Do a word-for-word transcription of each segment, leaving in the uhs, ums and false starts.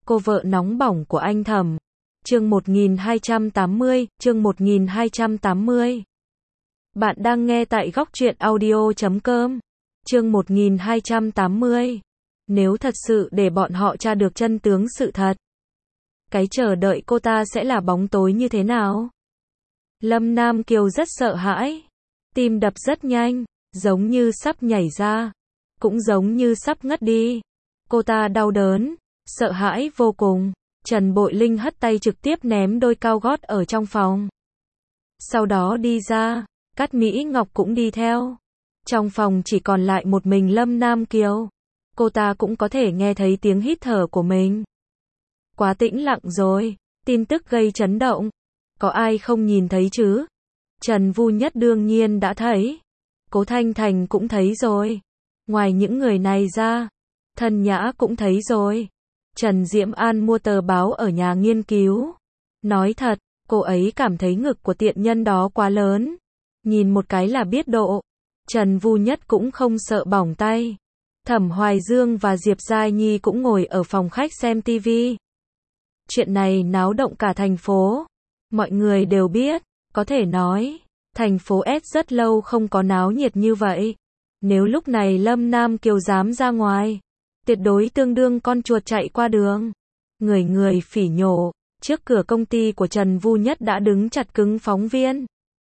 Cô vợ nóng bỏng của anh Thẩm. Chương một nghìn hai trăm tám mươi, chương một nghìn hai trăm tám mươi. Bạn đang nghe tại góc truyện audio chấm com. Chương một nghìn hai trăm tám mươi. Nếu thật sự để bọn họ tra được chân tướng sự thật, cái chờ đợi cô ta sẽ là bóng tối như thế nào? Lâm Nam Kiều rất sợ hãi, tim đập rất nhanh, giống như sắp nhảy ra, cũng giống như sắp ngất đi. Cô ta đau đớn, sợ hãi vô cùng. Trần Bội Linh hất tay trực tiếp ném đôi cao gót ở trong phòng. Sau đó đi ra, Cát Mỹ Ngọc cũng đi theo. Trong phòng chỉ còn lại một mình Lâm Nam Kiều. Cô ta cũng có thể nghe thấy tiếng hít thở của mình. Quá tĩnh lặng rồi, tin tức gây chấn động. Có ai không nhìn thấy chứ? Trần Vu Nhất đương nhiên đã thấy. Cố Thanh Thành cũng thấy rồi. Ngoài những người này ra, Thân Nhã cũng thấy rồi. Trần Diễm An mua tờ báo ở nhà nghiên cứu. Nói thật, cô ấy cảm thấy ngực của tiện nhân đó quá lớn. Nhìn một cái là biết độ. Trần Vu Nhất cũng không sợ bỏng tay. Thẩm Hoài Dương và Diệp Giai Nhi cũng ngồi ở phòng khách xem tivi. Chuyện này náo động cả thành phố. Mọi người đều biết, có thể nói, thành phố S rất lâu không có náo nhiệt như vậy. Nếu lúc này Lâm Nam Kiều dám ra ngoài, tuyệt đối tương đương con chuột chạy qua đường. Người người phỉ nhổ, trước cửa công ty của Trần Vu Nhất đã đứng chặt cứng phóng viên.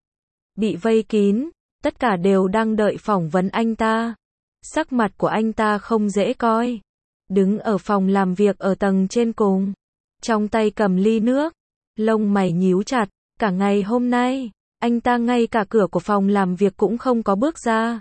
Bị vây kín, tất cả đều đang đợi phỏng vấn anh ta. Sắc mặt của anh ta không dễ coi. Đứng ở phòng làm việc ở tầng trên cùng, trong tay cầm ly nước, lông mày nhíu chặt. Cả ngày hôm nay, anh ta ngay cả cửa của phòng làm việc cũng không có bước ra.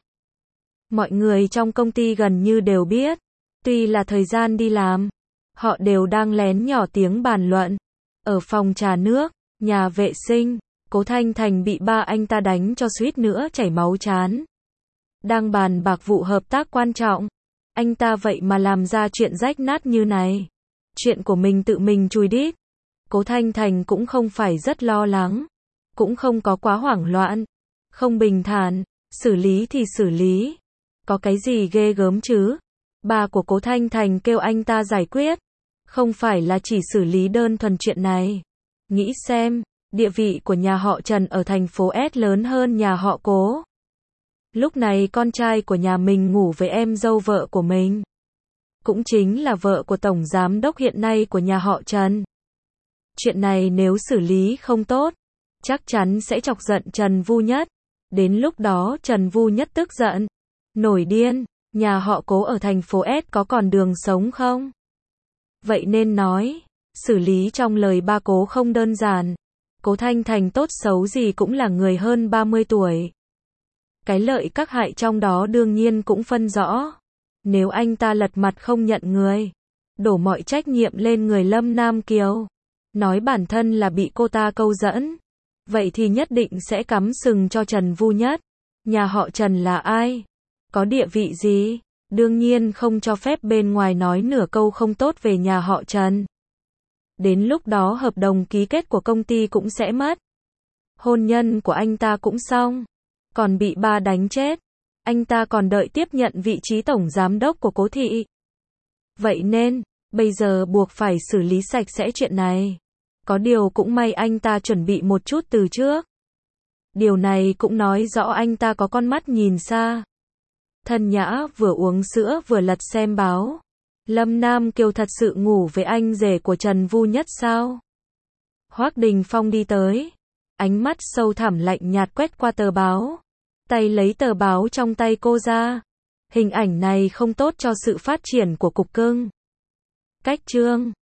Mọi người trong công ty gần như đều biết, tuy là thời gian đi làm, họ đều đang lén nhỏ tiếng bàn luận. Ở phòng trà nước, nhà vệ sinh, Cố Thanh Thành bị ba anh ta đánh cho suýt nữa chảy máu chán. Đang bàn bạc vụ hợp tác quan trọng, anh ta vậy mà làm ra chuyện rách nát như này. Chuyện của mình tự mình chùi đít. Cố Thanh Thành cũng không phải rất lo lắng, cũng không có quá hoảng loạn, không bình thản, xử lý thì xử lý. Có cái gì ghê gớm chứ? Bà của Cố Thanh Thành kêu anh ta giải quyết, không phải là chỉ xử lý đơn thuần chuyện này. Nghĩ xem, địa vị của nhà họ Trần ở thành phố S lớn hơn nhà họ Cố. Lúc này con trai của nhà mình ngủ với em dâu vợ của mình, cũng chính là vợ của tổng giám đốc hiện nay của nhà họ Trần. Chuyện này nếu xử lý không tốt, chắc chắn sẽ chọc giận Trần Vu Nhất. Đến lúc đó Trần Vu Nhất tức giận, nổi điên, nhà họ Cố ở thành phố S có còn đường sống không? Vậy nên nói, xử lý trong lời ba Cố không đơn giản. Cố Thanh Thành tốt xấu gì cũng là người hơn ba mươi tuổi. Cái lợi các hại trong đó đương nhiên cũng phân rõ. Nếu anh ta lật mặt không nhận người, đổ mọi trách nhiệm lên người Lâm Nam Kiều, nói bản thân là bị cô ta câu dẫn, vậy thì nhất định sẽ cắm sừng cho Trần Vu Nhất. Nhà họ Trần là ai? Có địa vị gì? Đương nhiên không cho phép bên ngoài nói nửa câu không tốt về nhà họ Trần. Đến lúc đó hợp đồng ký kết của công ty cũng sẽ mất. Hôn nhân của anh ta cũng xong. Còn bị ba đánh chết. Anh ta còn đợi tiếp nhận vị trí tổng giám đốc của Cố thị. Vậy nên, bây giờ buộc phải xử lý sạch sẽ chuyện này. Có điều cũng may anh ta chuẩn bị một chút từ trước. Điều này cũng nói rõ anh ta có con mắt nhìn xa. Thân Nhã vừa uống sữa vừa lật xem báo. Lâm Nam Kiều thật sự ngủ với anh rể của Trần Vu Nhất sao? Hoắc Đình Phong đi tới, ánh mắt sâu thẳm lạnh nhạt quét qua tờ báo, tay lấy tờ báo trong tay cô ra. Hình ảnh này không tốt cho sự phát triển của cục cưng. Cách chương